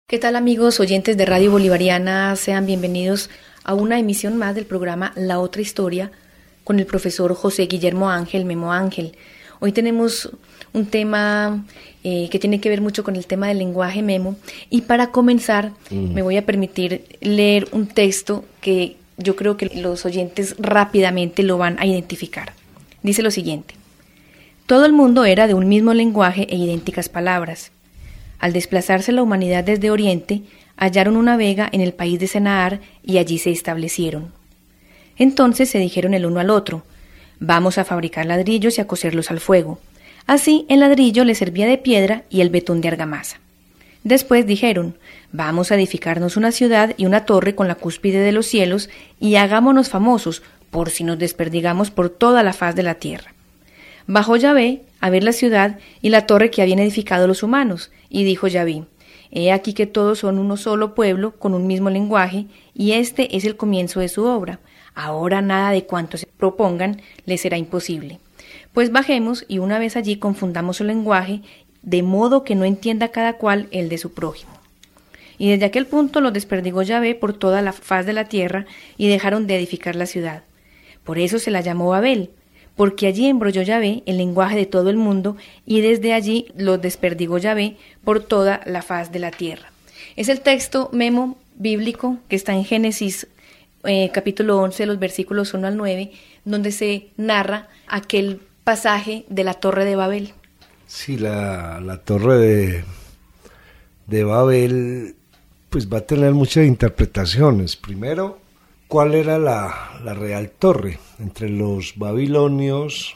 ¿Qué tal, amigos oyentes de Radio Bolivariana? Sean bienvenidos a una emisión más del programa La Otra Historia con el profesor José Guillermo Ángel, Memo Ángel. Hoy tenemos un tema que tiene que ver mucho con el tema del lenguaje, Memo, y para comenzar me voy a permitir leer un texto que yo creo que los oyentes rápidamente lo van a identificar. Dice lo siguiente: todo el mundo era de un mismo lenguaje e idénticas palabras. Al desplazarse la humanidad desde Oriente, hallaron una vega en el país de Sennaar y allí se establecieron. Entonces se dijeron el uno al otro: vamos a fabricar ladrillos y a coserlos al fuego. Así el ladrillo les servía de piedra y el betún de argamasa. Después dijeron: vamos a edificarnos una ciudad y una torre con la cúspide de los cielos y hagámonos famosos por si nos desperdigamos por toda la faz de la tierra. Bajó Yahvé a ver la ciudad y la torre que habían edificado los humanos, y dijo Yahvé: he aquí que todos son uno solo pueblo, con un mismo lenguaje, y este es el comienzo de su obra. Ahora nada de cuanto se propongan les será imposible. Pues bajemos y una vez allí confundamos su lenguaje, de modo que no entienda cada cual el de su prójimo. Y desde aquel punto los desperdigó Yahvé por toda la faz de la tierra, y dejaron de edificar la ciudad. Por eso se la llamó Babel, porque allí embrolló Yahvé el lenguaje de todo el mundo, y desde allí los desperdigó Yahvé por toda la faz de la tierra. Es el texto, Memo, bíblico, que está en Génesis capítulo 11, los versículos 1 al 9, donde se narra aquel pasaje de la Torre de Babel. Sí, la Torre de Babel pues va a tener muchas interpretaciones. Primero, ¿cuál era la real torre? Entre los babilonios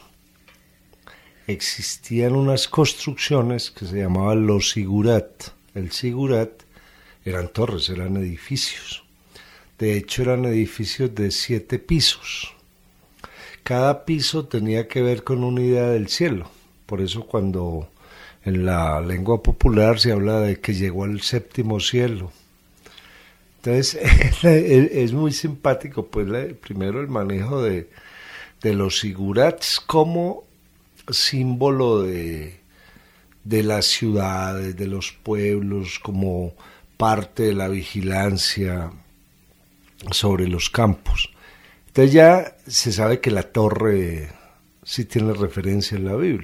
existían unas construcciones que se llamaban los sigurat. El sigurat eran torres, eran edificios. De hecho, eran edificios de 7 pisos. Cada piso tenía que ver con una idea del cielo. Por eso cuando en la lengua popular se habla de que llegó al 7º cielo. Entonces es muy simpático, pues primero el manejo de los sigurats como símbolo de las ciudades, de los pueblos, como parte de la vigilancia sobre los campos. Entonces ya se sabe que la torre sí tiene referencia en la Biblia.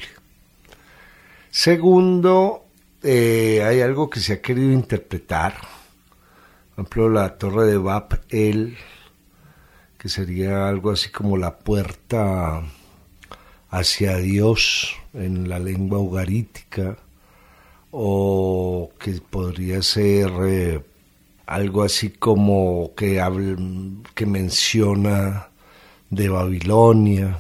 Segundo, hay algo que se ha querido interpretar. Por ejemplo, la torre de Bab-el, que sería algo así como la puerta hacia Dios en la lengua ugarítica, o que podría ser algo así como que menciona de Babilonia.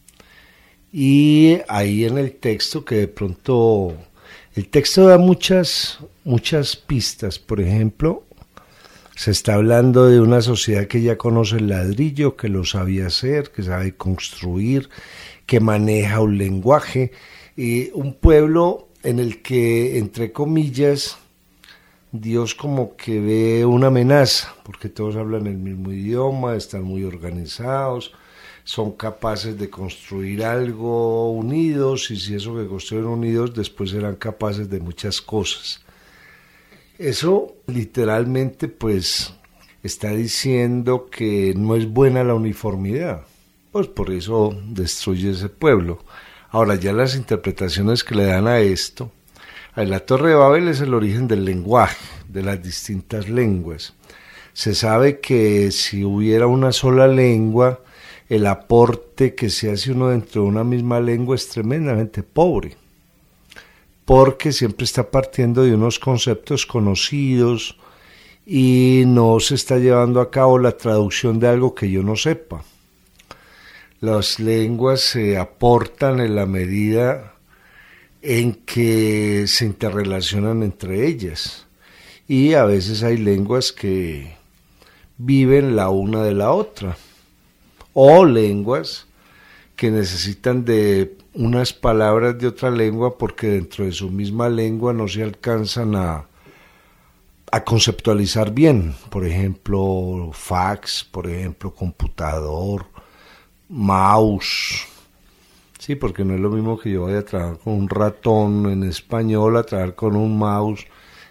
Y ahí en el texto, que de pronto el texto da muchas pistas. Por ejemplo, se está hablando de una sociedad que ya conoce el ladrillo, que lo sabe hacer, que sabe construir, que maneja un lenguaje, un pueblo en el que, entre comillas, Dios como que ve una amenaza, porque todos hablan el mismo idioma, están muy organizados, son capaces de construir algo unidos, y si eso que construyen unidos, después serán capaces de muchas cosas. Eso literalmente pues está diciendo que no es buena la uniformidad, pues por eso destruye ese pueblo. Ahora ya las interpretaciones que le dan a esto, la Torre de Babel es el origen del lenguaje, de las distintas lenguas. Se sabe que si hubiera una sola lengua, el aporte que se hace uno dentro de una misma lengua es tremendamente pobre, porque siempre está partiendo de unos conceptos conocidos y no se está llevando a cabo la traducción de algo que yo no sepa. Las lenguas se aportan en la medida en que se interrelacionan entre ellas, y a veces hay lenguas que viven la una de la otra, o lenguas que necesitan de unas palabras de otra lengua porque dentro de su misma lengua no se alcanzan a conceptualizar bien. Por ejemplo, fax, por ejemplo, computador, mouse. Sí, porque no es lo mismo que yo vaya a trabajar con un ratón en español a trabajar con un mouse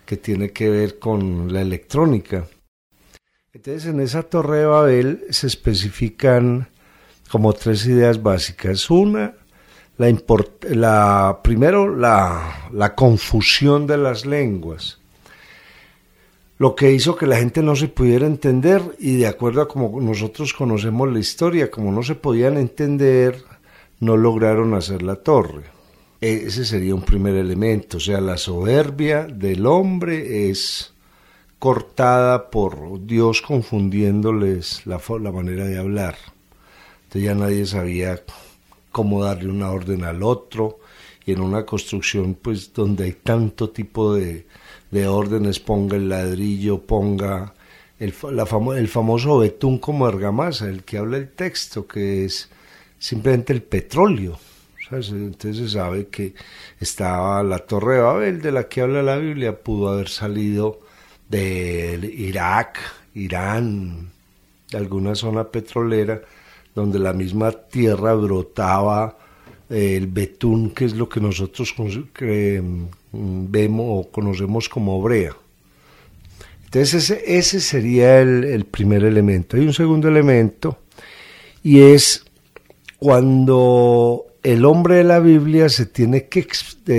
que tiene que ver con la electrónica. Entonces, en esa Torre de Babel se especifican como 3 ideas básicas. Una, primero la confusión de las lenguas, lo que hizo que la gente no se pudiera entender, y de acuerdo a como nosotros conocemos la historia, como no se podían entender, no lograron hacer la torre. Ese sería un primer elemento, o sea, la soberbia del hombre es cortada por Dios confundiéndoles la manera de hablar. Entonces ya nadie sabía cómo darle una orden al otro, y en una construcción pues donde hay tanto tipo de órdenes, ponga el ladrillo, ponga el famoso betún como argamasa, el que habla el texto, que es simplemente el petróleo. ¿Sabes? Entonces se sabe que estaba la Torre de Babel, de la que habla la Biblia, pudo haber salido de Irak, Irán, de alguna zona petrolera, donde la misma tierra brotaba el betún, que es lo que nosotros vemos o conocemos como brea. Entonces ese sería el primer elemento. Hay un segundo elemento, y es cuando el hombre de la Biblia se tiene que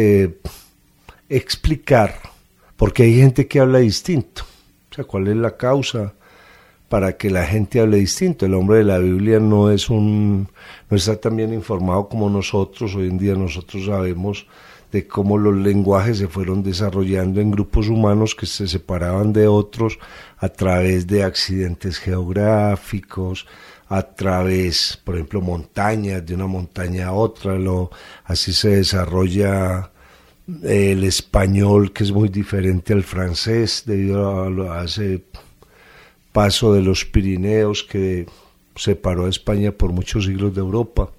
explicar, porque hay gente que habla distinto. O sea, ¿cuál es la causa para que la gente hable distinto? El hombre de la Biblia no está tan bien informado como nosotros. Hoy en día nosotros sabemos de cómo los lenguajes se fueron desarrollando en grupos humanos que se separaban de otros a través de accidentes geográficos, a través, por ejemplo, montañas, de una montaña a otra, así se desarrolla el español, que es muy diferente al francés debido a ese paso de los Pirineos que separó a España por muchos siglos de Europa.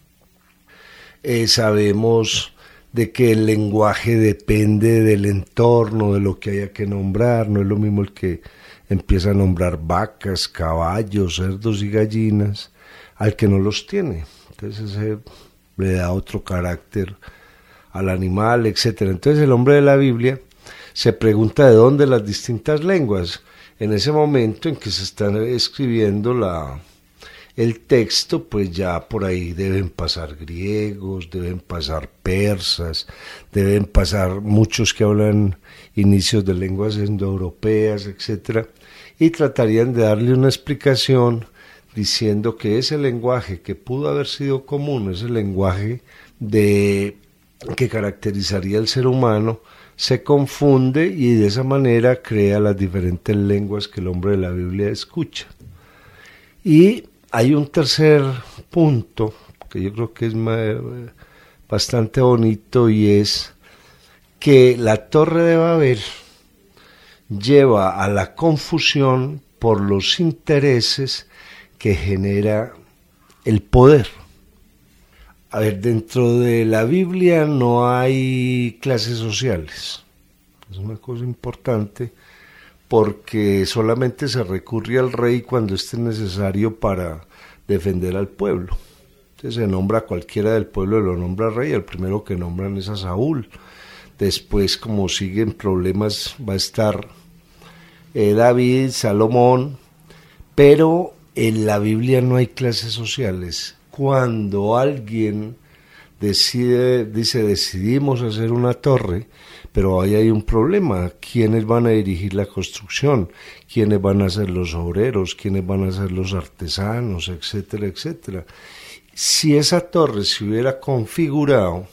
Sabemos de que el lenguaje depende del entorno, de lo que haya que nombrar. No es lo mismo el que empieza a nombrar vacas, caballos, cerdos y gallinas al que no los tiene. Entonces ese le da otro carácter al animal, etcétera. Entonces el hombre de la Biblia se pregunta de dónde las distintas lenguas. En ese momento en que se está escribiendo el texto, pues ya por ahí deben pasar griegos, deben pasar persas, deben pasar muchos que hablan inicios de lenguas indoeuropeas, etcétera, y tratarían de darle una explicación diciendo que ese lenguaje que pudo haber sido común, ese lenguaje que caracterizaría al ser humano, se confunde y de esa manera crea las diferentes lenguas que el hombre de la Biblia escucha. Y hay un tercer punto que yo creo que es bastante bonito, y es que la Torre de Babel lleva a la confusión por los intereses que genera el poder. A ver, dentro de la Biblia no hay clases sociales. Es una cosa importante, porque solamente se recurre al rey cuando esté necesario para defender al pueblo. Entonces se nombra a cualquiera del pueblo y lo nombra rey. El primero que nombran es a Saúl. Después, como siguen problemas, va a estar David, Salomón, pero en la Biblia no hay clases sociales. Cuando alguien dice decidimos hacer una torre, pero ahí hay un problema: ¿quiénes van a dirigir la construcción? ¿Quiénes van a ser los obreros? ¿Quiénes van a ser los artesanos? Etcétera, etcétera. Si esa torre se hubiera configurado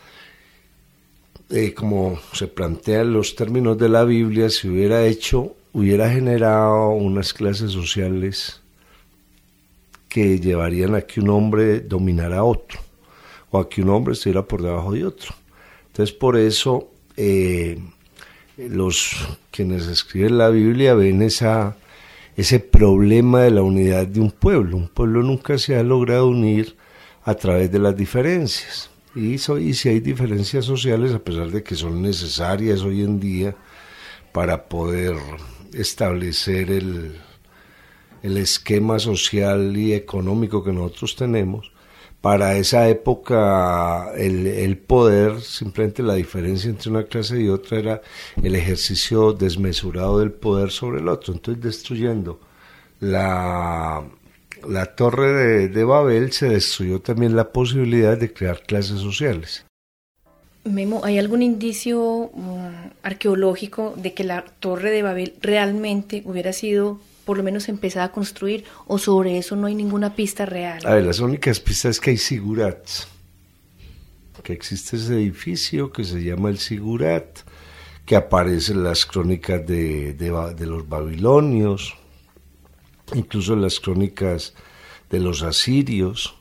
como se plantea en los términos de la Biblia, se hubiera generado unas clases sociales que llevarían a que un hombre dominara a otro, o a que un hombre estuviera por debajo de otro. Entonces, por eso los quienes escriben la Biblia ven ese problema de la unidad de un pueblo. Un pueblo nunca se ha logrado unir a través de las diferencias. Y si hay diferencias sociales, a pesar de que son necesarias hoy en día para poder establecer el esquema social y económico que nosotros tenemos, Para esa época el poder, simplemente la diferencia entre una clase y otra era el ejercicio desmesurado del poder sobre el otro. Entonces, destruyendo la torre de Babel, se destruyó también la posibilidad de crear clases sociales. Memo, ¿hay algún indicio arqueológico de que la torre de Babel realmente hubiera sido por lo menos empezada a construir, o sobre eso no hay ninguna pista real? A ver, las únicas pistas es que hay sigurats, que existe ese edificio que se llama el Sigurat, que aparece en las crónicas de los babilonios, incluso en las crónicas de los asirios,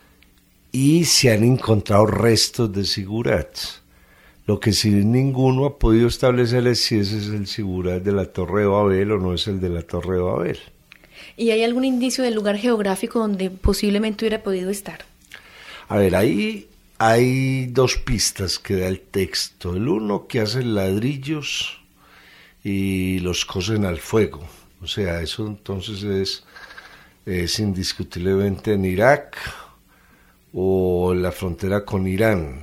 y se han encontrado restos de sigurats. Lo que sí ninguno ha podido establecer es si ese es el sigurat de la Torre de Babel o no es el de la Torre de Babel. ¿Y hay algún indicio del lugar geográfico donde posiblemente hubiera podido estar? A ver, ahí hay dos pistas que da el texto. El uno, que hacen ladrillos y los cocen al fuego. O sea, eso entonces es indiscutiblemente en Irak o en la frontera con Irán,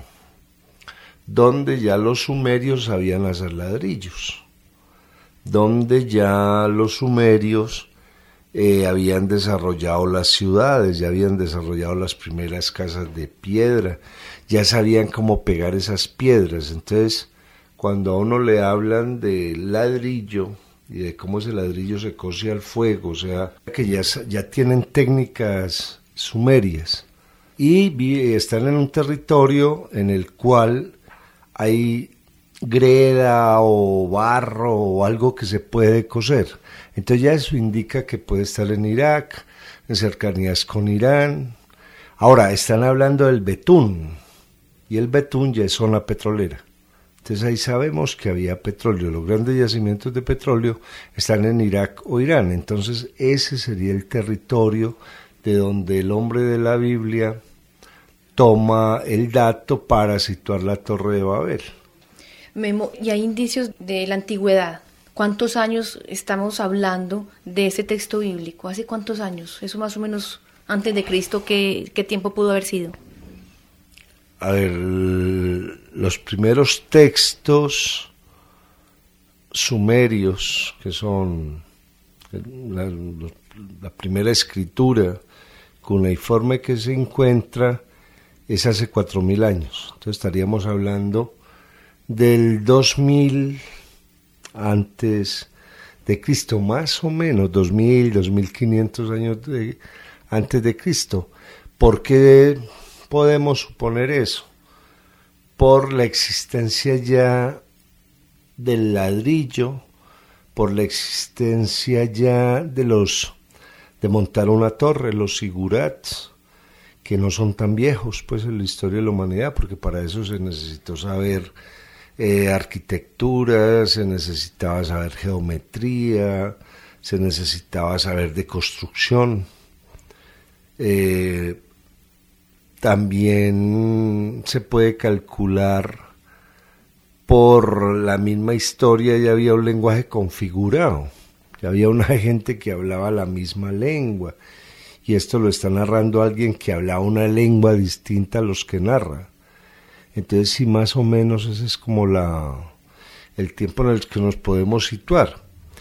donde ya los sumerios sabían hacer ladrillos, donde ya los sumerios habían desarrollado las ciudades, ya habían desarrollado las primeras casas de piedra, ya sabían cómo pegar esas piedras. Entonces, cuando a uno le hablan de ladrillo y de cómo ese ladrillo se cose al fuego, o sea, que ya tienen técnicas sumerias y están en un territorio en el cual hay greda o barro o algo que se puede coser. Entonces ya eso indica que puede estar en Irak, en cercanías con Irán. Ahora, están hablando del betún, y el betún ya es zona petrolera. Entonces ahí sabemos que había petróleo. Los grandes yacimientos de petróleo están en Irak o Irán. Entonces ese sería el territorio de donde el hombre de la Biblia toma el dato para situar la Torre de Babel. Memo, ¿y hay indicios de la antigüedad? ¿Cuántos años estamos hablando de ese texto bíblico? ¿Hace cuántos años? Eso más o menos antes de Cristo, ¿qué tiempo pudo haber sido? A ver, los primeros textos sumerios, que son la primera escritura cuneiforme que se encuentra, es hace 4.000 años. Entonces estaríamos hablando del 2000 antes de Cristo, más o menos 2000, 2500 años antes de Cristo. ¿Por qué podemos suponer eso? Por la existencia ya del ladrillo, por la existencia ya de montar una torre, los sigurats, que no son tan viejos pues en la historia de la humanidad, porque para eso se necesitó saber arquitectura, se necesitaba saber geometría, se necesitaba saber de construcción. También se puede calcular por la misma historia, ya había un lenguaje configurado, ya había una gente que hablaba la misma lengua, y esto lo está narrando alguien que hablaba una lengua distinta a los que narra. Entonces, sí, más o menos ese es como el tiempo en el que nos podemos situar.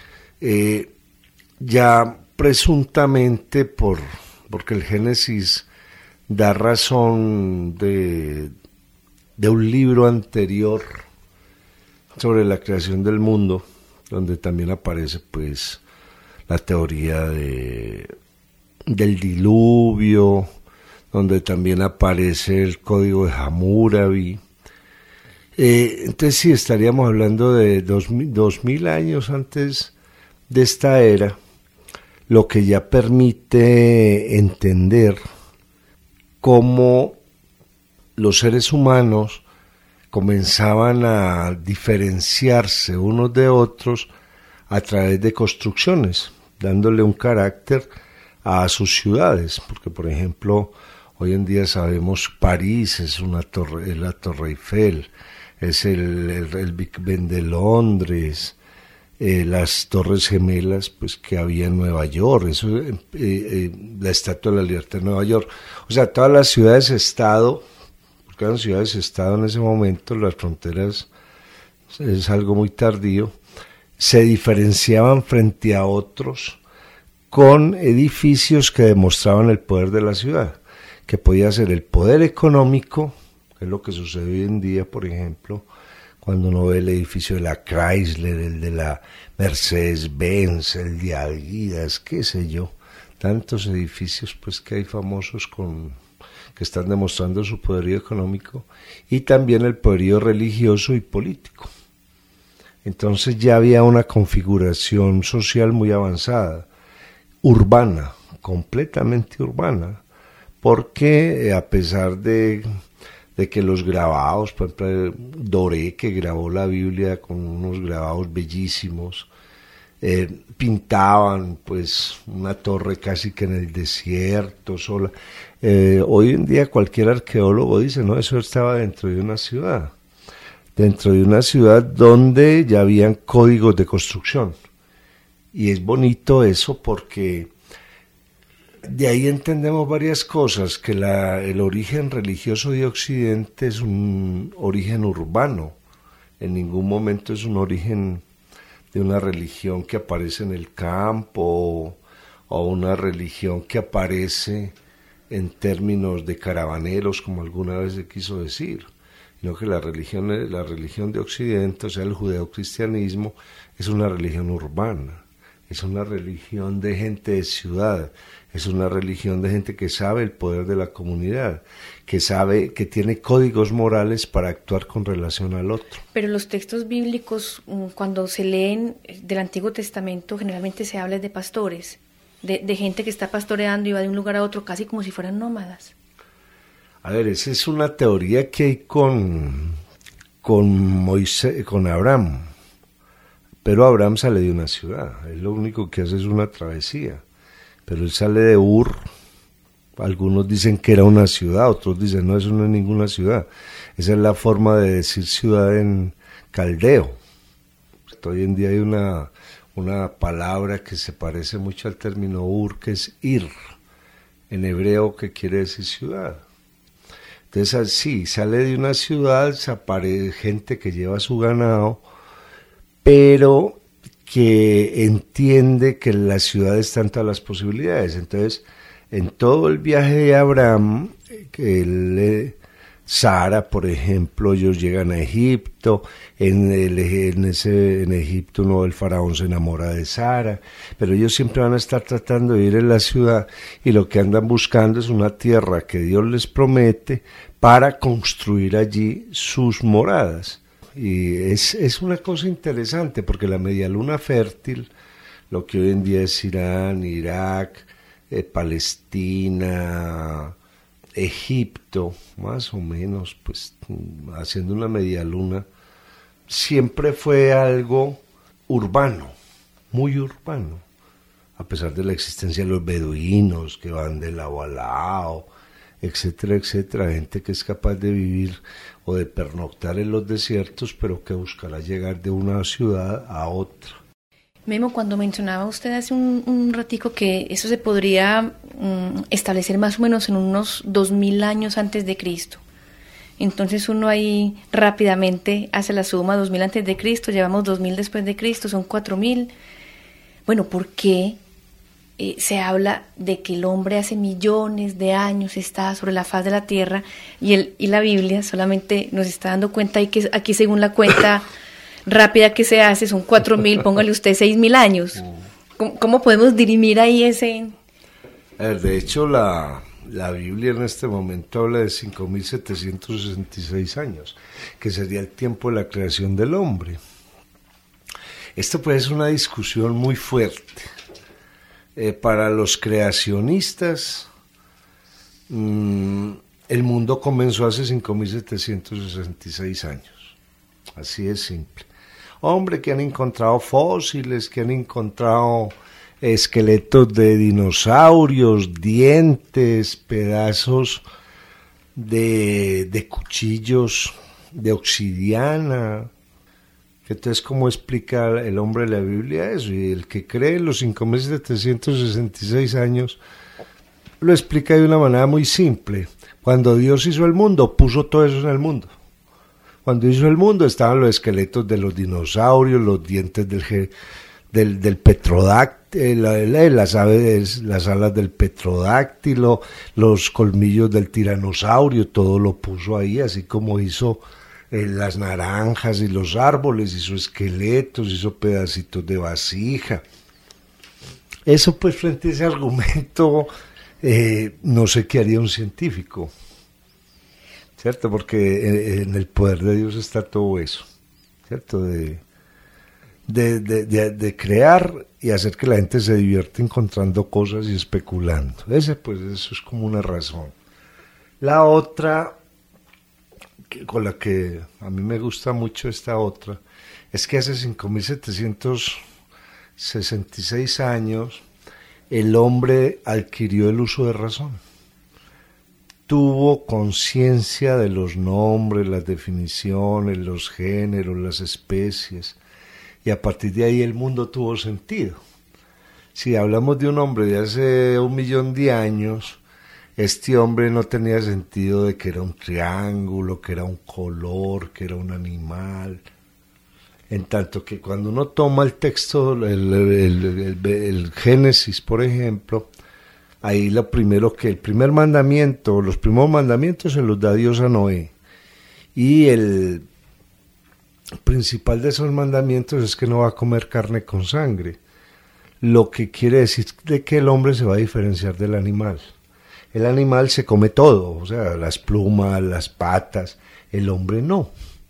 Ya presuntamente porque el Génesis da razón de un libro anterior sobre la creación del mundo, donde también aparece pues la teoría del diluvio, donde también aparece el código de Hammurabi. Entonces sí, estaríamos hablando de 2000 años antes de esta era, lo que ya permite entender cómo los seres humanos comenzaban a diferenciarse unos de otros a través de construcciones, dándole un carácter a sus ciudades, porque por ejemplo hoy en día sabemos París es la Torre Eiffel, es el Big Ben de Londres, las Torres Gemelas, pues que había en Nueva York, eso, la Estatua de la Libertad en Nueva York, o sea, todas las ciudades-estado, porque eran ciudades-estado en ese momento, las fronteras es algo muy tardío, se diferenciaban frente a otros con edificios que demostraban el poder de la ciudad, que podía ser el poder económico, que es lo que sucede hoy en día, por ejemplo, cuando uno ve el edificio de la Chrysler, el de la Mercedes-Benz, el de Adidas, qué sé yo, tantos edificios pues que hay famosos que están demostrando su poderío económico, y también el poderío religioso y político. Entonces ya había una configuración social muy avanzada, urbana, completamente urbana, porque a pesar de que los grabados, por ejemplo, Doré, que grabó la Biblia con unos grabados bellísimos, pintaban pues una torre casi que en el desierto sola. Hoy en día cualquier arqueólogo dice, no, eso estaba dentro de una ciudad donde ya habían códigos de construcción. Y es bonito eso porque de ahí entendemos varias cosas, que el origen religioso de Occidente es un origen urbano, en ningún momento es un origen de una religión que aparece en el campo o una religión que aparece en términos de caravaneros, como alguna vez se quiso decir, sino que la religión de Occidente, o sea, el judeocristianismo, es una religión urbana, es una religión de gente de ciudad, es una religión de gente que sabe el poder de la comunidad, que sabe, que tiene códigos morales para actuar con relación al otro. Pero los textos bíblicos, cuando se leen del Antiguo Testamento, generalmente se habla de pastores, de gente que está pastoreando y va de un lugar a otro casi como si fueran nómadas. A ver, esa es una teoría que hay con Moisés, con Abraham. Pero Abraham sale de una ciudad, él lo único que hace es una travesía. Pero él sale de Ur, algunos dicen que era una ciudad, otros dicen no, eso no es ninguna ciudad. Esa es la forma de decir ciudad en caldeo. Hoy en día hay una palabra que se parece mucho al término Ur, que es Ir, en hebreo, que quiere decir ciudad. Entonces sí, sale de una ciudad, aparece gente que lleva su ganado, pero que entiende que en la ciudad están todas las posibilidades. Entonces, en todo el viaje de Abraham, Sara, por ejemplo, ellos llegan a Egipto, en Egipto el faraón se enamora de Sara, pero ellos siempre van a estar tratando de vivir en la ciudad, y lo que andan buscando es una tierra que Dios les promete para construir allí sus moradas. Y es una cosa interesante, porque la media luna fértil, lo que hoy en día es Irán, Irak, Palestina, Egipto, más o menos, pues haciendo una media luna, siempre fue algo urbano, muy urbano, a pesar de la existencia de los beduinos que van de lado a lado, etcétera, etcétera, gente que es capaz de vivir o de pernoctar en los desiertos, pero que buscará llegar de una ciudad a otra. Memo, cuando mencionaba usted hace un ratico que eso se podría establecer más o menos en unos 2000 años antes de Cristo. Entonces uno ahí rápidamente hace la suma, 2000 antes de Cristo, llevamos 2000 después de Cristo, son 4000. Bueno, ¿por qué se habla de que el hombre hace millones de años está sobre la faz de la tierra y la Biblia solamente nos está dando cuenta y que aquí según la cuenta rápida que se hace son 4000, póngale usted 6000 años? ¿Cómo podemos dirimir ahí ese? A ver, de hecho la Biblia en este momento habla de 5766 años, que sería el tiempo de la creación del hombre. Esto puede ser una discusión muy fuerte. Para los creacionistas, el mundo comenzó hace 5766 años, así es simple. Hombre, que han encontrado fósiles, que han encontrado esqueletos de dinosaurios, dientes, pedazos de cuchillos de obsidiana, Entonces, ¿cómo explica el hombre de la Biblia eso? Y el que cree en los 5.766 años lo explica de una manera muy simple. Cuando Dios hizo el mundo, puso todo eso en el mundo. Cuando hizo el mundo estaban los esqueletos de los dinosaurios, los dientes del petrodáctilo, las alas del petrodáctilo, los colmillos del tiranosaurio, todo lo puso ahí, así como hizo las naranjas y los árboles, hizo esqueletos, hizo pedacitos de vasija. Eso pues frente a ese argumento, no sé qué haría un científico, ¿cierto? Porque en el poder de Dios está todo eso, ¿cierto? De crear y hacer que la gente se divierta encontrando cosas y especulando. Eso es como una razón. La otra, con la que a mí me gusta mucho esta otra, es que hace 5.766 años el hombre adquirió el uso de razón. Tuvo conciencia de los nombres, las definiciones, los géneros, las especies, y a partir de ahí el mundo tuvo sentido. Si hablamos de un hombre de hace 1.000.000 de años, este hombre no tenía sentido de que era un triángulo, que era un color, que era un animal. En tanto que cuando uno toma el texto, el Génesis, por ejemplo, ahí el primer mandamiento, los primeros mandamientos se los da Dios a Noé. Y el principal de esos mandamientos es que no va a comer carne con sangre. Lo que quiere decir de que el hombre se va a diferenciar del animal. El animal se come todo, o sea, las plumas, las patas, el hombre no.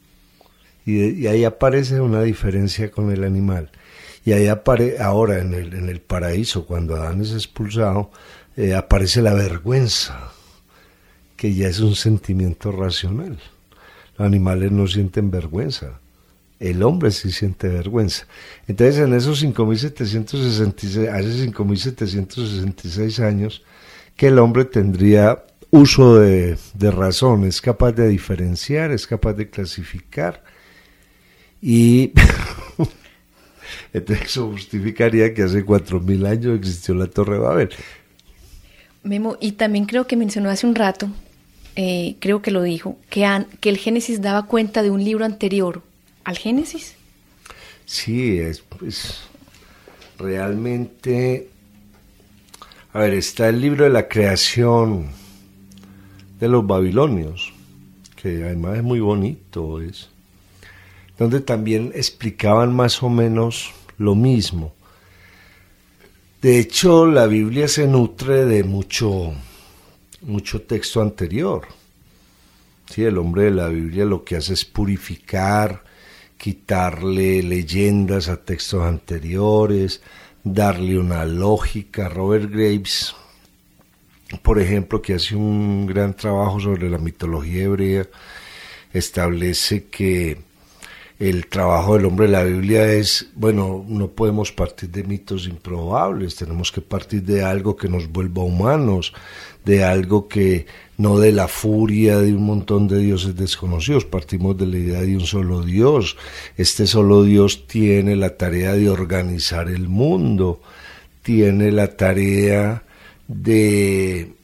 Y ahí aparece una diferencia con el animal. Y ahí ahora en el paraíso, cuando Adán es expulsado, aparece la vergüenza, que ya es un sentimiento racional. Los animales no sienten vergüenza, el hombre sí siente vergüenza. Entonces en esos 5.766, hace 5.766 años, que el hombre tendría uso de razón, es capaz de diferenciar, es capaz de clasificar, y entonces eso justificaría que hace 4.000 años existió la Torre de Babel. Memo, y también creo que mencionó hace un rato, creo que lo dijo, que el Génesis daba cuenta de un libro anterior al Génesis. Sí, pues, realmente, a ver, está el libro de la creación de los babilonios, que además es muy bonito, donde también explicaban más o menos lo mismo. De hecho, la Biblia se nutre de mucho texto anterior. Sí, el hombre de la Biblia lo que hace es purificar, quitarle leyendas a textos anteriores, darle una lógica. Robert Graves, por ejemplo, que hace un gran trabajo sobre la mitología hebrea, establece que el trabajo del hombre de la Biblia es, bueno, no podemos partir de mitos improbables, tenemos que partir de algo que nos vuelva humanos, de algo que no de la furia de un montón de dioses desconocidos, partimos de la idea de un solo Dios. Este solo Dios tiene la tarea de organizar el mundo, tiene la tarea de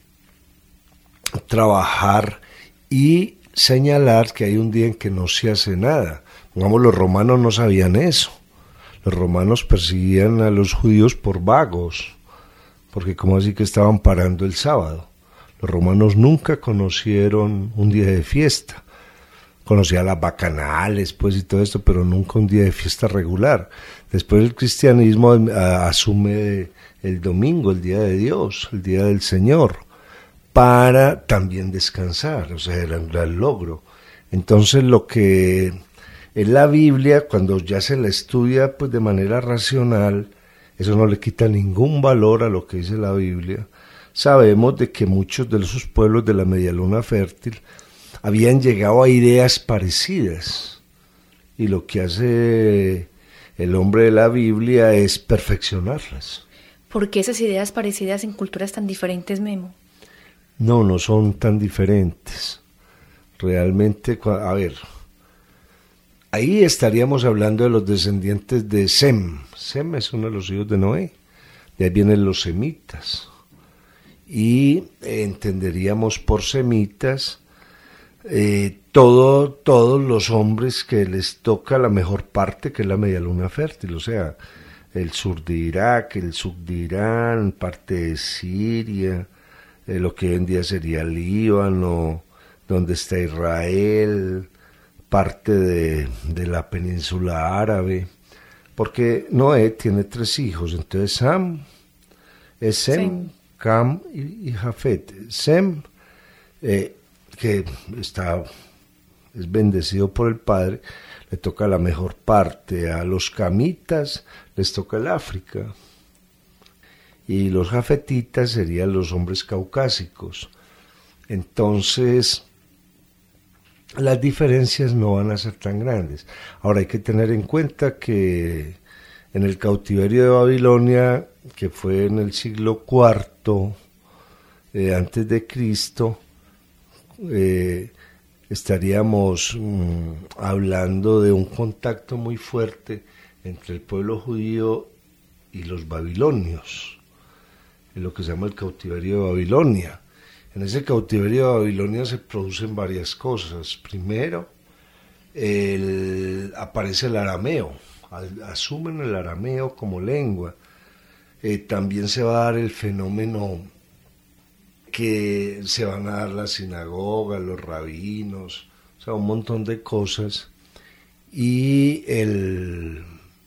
trabajar y señalar que hay un día en que no se hace nada. Digamos, los romanos no sabían eso. Los romanos perseguían a los judíos por vagos, porque como así que estaban parando el sábado. Los romanos nunca conocieron un día de fiesta. Conocían las bacanales, pues, y todo esto, pero nunca un día de fiesta regular. Después el cristianismo asume el domingo, el día de Dios, el día del Señor, para también descansar, o sea, era un gran logro. Entonces lo que en la Biblia, cuando ya se la estudia pues de manera racional, eso no le quita ningún valor a lo que dice la Biblia. Sabemos de que muchos de esos pueblos de la Medialuna Fértil habían llegado a ideas parecidas, y lo que hace el hombre de la Biblia es perfeccionarlas. ¿Por qué esas ideas parecidas en culturas tan diferentes, Memo? No son tan diferentes. Realmente, a ver, ahí estaríamos hablando de los descendientes de Sem. Sem es uno de los hijos de Noé. De ahí vienen los semitas. Y entenderíamos por semitas todos los hombres que les toca la mejor parte, que es la media luna fértil, o sea, el sur de Irak, el sur de Irán, parte de Siria, lo que hoy en día sería Líbano, donde está Israel, parte de la península árabe, porque Noé tiene 3 hijos, entonces Sam es Sem, Cam y Jafet. Sem, que es bendecido por el Padre, le toca la mejor parte. A los camitas les toca el África. Y los jafetitas serían los hombres caucásicos. Entonces, las diferencias no van a ser tan grandes. Ahora hay que tener en cuenta que en el cautiverio de Babilonia, que fue en el siglo IV antes de Cristo, estaríamos hablando de un contacto muy fuerte entre el pueblo judío y los babilonios, en lo que se llama el cautiverio de Babilonia. En ese cautiverio de Babilonia se producen varias cosas. Primero, aparece el arameo, asumen el arameo como lengua. También se va a dar el fenómeno que se van a dar las sinagogas, los rabinos, o sea, un montón de cosas. Y el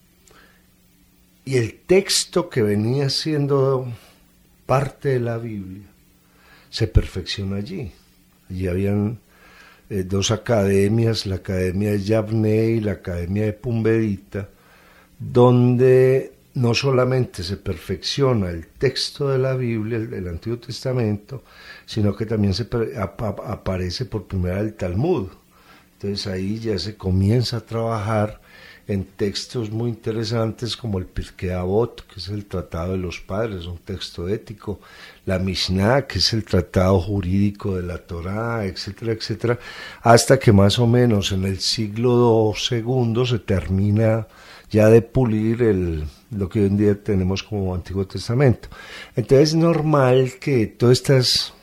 texto que venía siendo parte de la Biblia se perfecciona allí. Allí habían 2 academias, la Academia de Yavne y la Academia de Pumbedita, donde no solamente se perfecciona el texto de la Biblia, el Antiguo Testamento, sino que también aparece por primera vez el Talmud. Entonces ahí ya se comienza a trabajar en textos muy interesantes como el Pirkei Avot, que es el Tratado de los Padres, un texto ético, la Mishnah, que es el tratado jurídico de la Torá, etcétera, etcétera, hasta que más o menos en el siglo II se termina ya de pulir lo que hoy en día tenemos como Antiguo Testamento. Entonces es normal que todas estas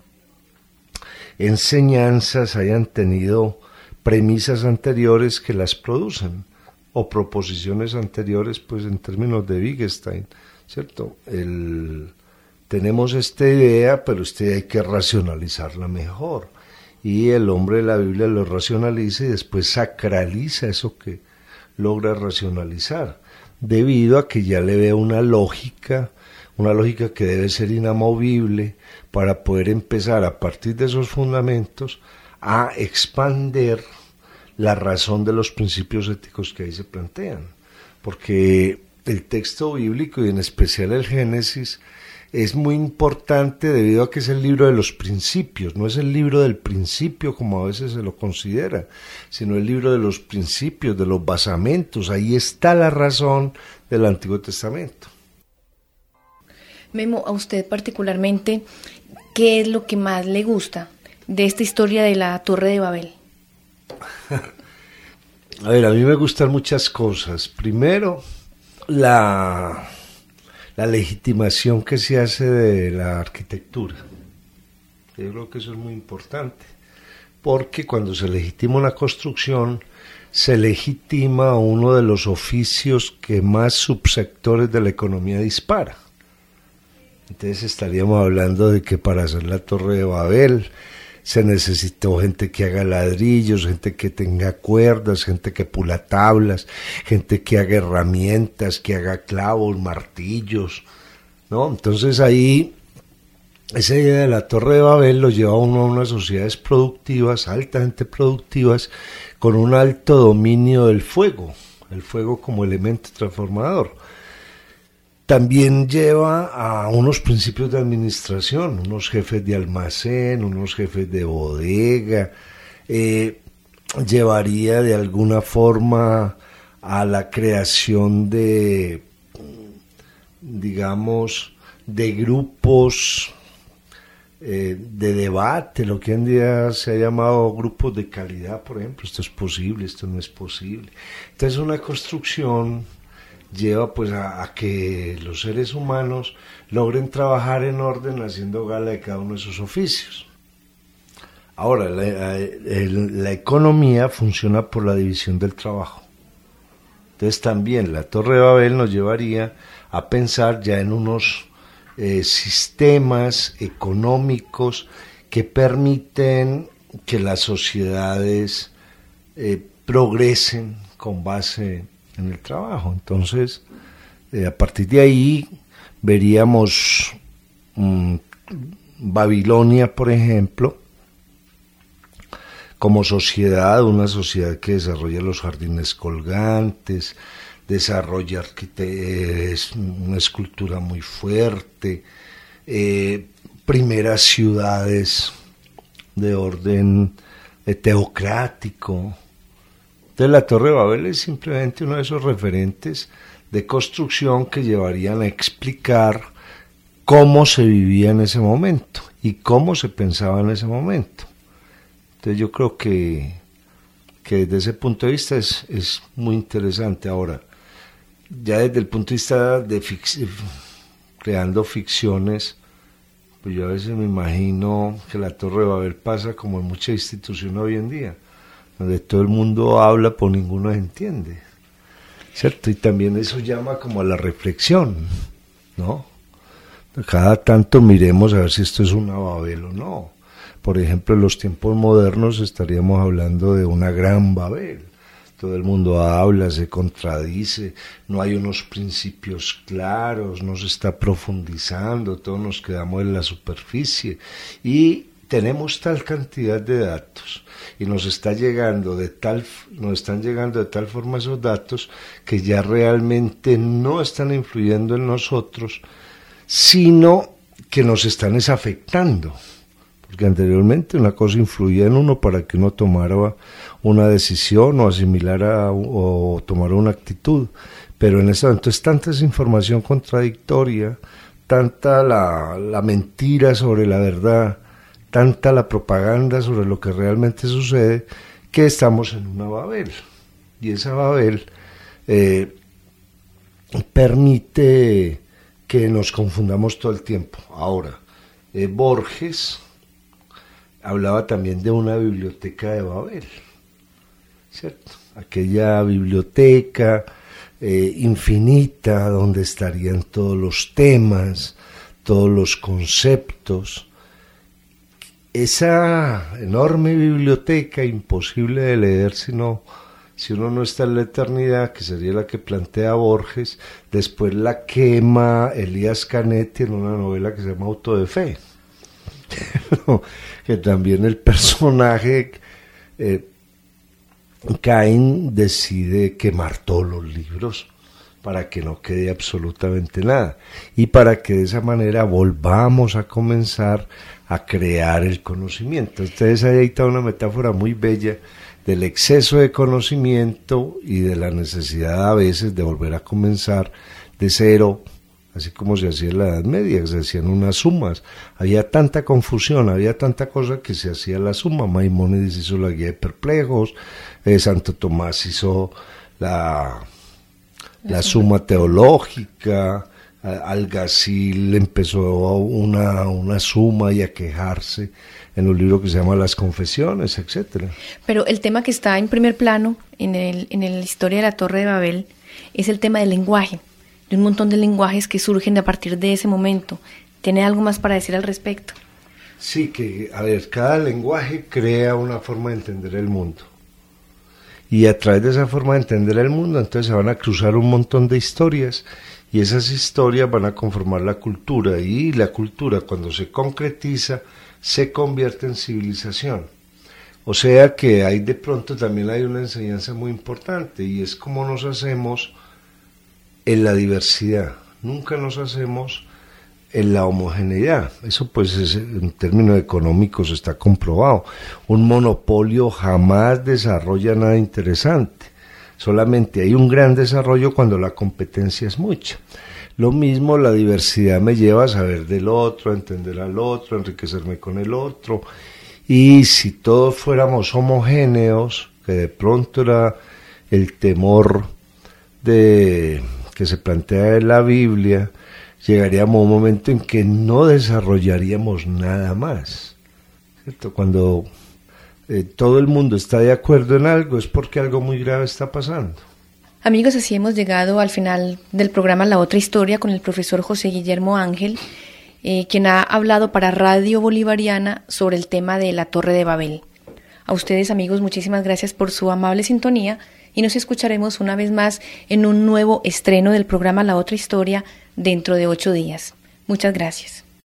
enseñanzas hayan tenido premisas anteriores que las producen, o proposiciones anteriores, pues en términos de Wittgenstein, ¿cierto? Tenemos esta idea, pero hay que racionalizarla mejor. Y el hombre de la Biblia lo racionaliza y después sacraliza eso que logra racionalizar, debido a que ya le ve una lógica que debe ser inamovible para poder empezar a partir de esos fundamentos a expander la razón de los principios éticos que ahí se plantean, porque el texto bíblico y en especial el Génesis es muy importante debido a que es el libro de los principios, no es el libro del principio como a veces se lo considera, sino el libro de los principios, de los basamentos. Ahí está la razón del Antiguo Testamento. Memo, a usted particularmente, ¿qué es lo que más le gusta de esta historia de la Torre de Babel? A ver, a mí me gustan muchas cosas. Primero, la legitimación que se hace de la arquitectura. Yo creo que eso es muy importante, porque cuando se legitima una construcción, se legitima uno de los oficios que más subsectores de la economía dispara. Entonces estaríamos hablando de que para hacer la Torre de Babel se necesitó gente que haga ladrillos, gente que tenga cuerdas, gente que pula tablas, gente que haga herramientas, que haga clavos, martillos, ¿no? Entonces ahí, esa idea de la Torre de Babel lo lleva a uno a unas sociedades productivas, altamente productivas, con un alto dominio del fuego, el fuego como elemento transformador. También lleva a unos principios de administración, unos jefes de almacén, unos jefes de bodega, llevaría de alguna forma a la creación de, digamos, de grupos de debate, lo que hoy en día se ha llamado grupos de calidad, por ejemplo, esto es posible, esto no es posible. Entonces una construcción lleva pues a que los seres humanos logren trabajar en orden haciendo gala de cada uno de sus oficios. Ahora, la economía funciona por la división del trabajo. Entonces también la Torre de Babel nos llevaría a pensar ya en unos sistemas económicos que permiten que las sociedades progresen con base en el trabajo. Entonces, a partir de ahí veríamos Babilonia, por ejemplo, como sociedad, una sociedad que desarrolla los jardines colgantes, desarrolla una escultura muy fuerte, primeras ciudades de orden teocrático. Entonces la Torre de Babel es simplemente uno de esos referentes de construcción que llevarían a explicar cómo se vivía en ese momento y cómo se pensaba en ese momento. Entonces yo creo que desde ese punto de vista es muy interesante. Ahora, ya desde el punto de vista de creando ficciones, pues yo a veces me imagino que la Torre de Babel pasa como en muchas instituciones hoy en día, donde todo el mundo habla, pero ninguno se entiende, ¿cierto? Y también eso llama como a la reflexión, ¿no? Cada tanto miremos a ver si esto es una Babel o no. Por ejemplo, en los tiempos modernos estaríamos hablando de una gran Babel. Todo el mundo habla, se contradice, no hay unos principios claros, no se está profundizando, todos nos quedamos en la superficie y tenemos tal cantidad de datos y nos están llegando de tal forma esos datos que ya realmente no están influyendo en nosotros, sino que nos están afectando. Porque anteriormente una cosa influía en uno para que uno tomara una decisión o asimilara o tomara una actitud, pero en este momento es tanta esa información contradictoria, tanta la mentira sobre la verdad, tanta la propaganda sobre lo que realmente sucede, que estamos en una Babel, y esa Babel permite que nos confundamos todo el tiempo. Ahora, Borges hablaba también de una biblioteca de Babel, ¿cierto? Aquella biblioteca infinita donde estarían todos los temas, todos los conceptos. Esa enorme biblioteca, imposible de leer si uno no está en la eternidad, que sería la que plantea Borges, después la quema Elías Canetti en una novela que se llama Auto de Fe. Que también el personaje Caín decide quemar todos los libros para que no quede absolutamente nada y para que de esa manera volvamos a comenzar a crear el conocimiento. Entonces ahí está una metáfora muy bella del exceso de conocimiento y de la necesidad a veces de volver a comenzar de cero, así como se hacía en la Edad Media, que se hacían unas sumas. Había tanta confusión, había tanta cosa que se hacía la suma. Maimónides hizo la guía de perplejos, Santo Tomás hizo la suma teológica, Alguacil empezó una suma y a quejarse en un libro que se llama Las Confesiones, etcétera. Pero el tema que está en primer plano en la historia de la Torre de Babel es el tema del lenguaje, de un montón de lenguajes que surgen a partir de ese momento. ¿Tiene algo más para decir al respecto? Sí, que, a ver, cada lenguaje crea una forma de entender el mundo. Y a través de esa forma de entender el mundo, entonces se van a cruzar un montón de historias, y esas historias van a conformar la cultura, y la cultura, cuando se concretiza, se convierte en civilización. O sea que ahí de pronto también hay una enseñanza muy importante, y es cómo nos hacemos en la diversidad, nunca nos hacemos en la homogeneidad. Eso pues en términos económicos está comprobado. Un monopolio jamás desarrolla nada interesante, solamente hay un gran desarrollo cuando la competencia es mucha. Lo mismo, la diversidad me lleva a saber del otro, a entender al otro, a enriquecerme con el otro. Y si todos fuéramos homogéneos, que de pronto era el temor de que se plantea en la Biblia, llegaríamos a un momento en que no desarrollaríamos nada más, ¿cierto? Cuando todo el mundo está de acuerdo en algo es porque algo muy grave está pasando. Amigos, así hemos llegado al final del programa La Otra Historia con el profesor José Guillermo Ángel, quien ha hablado para Radio Bolivariana sobre el tema de la Torre de Babel. A ustedes, amigos, muchísimas gracias por su amable sintonía y nos escucharemos una vez más en un nuevo estreno del programa La Otra Historia dentro de 8 días. Muchas gracias.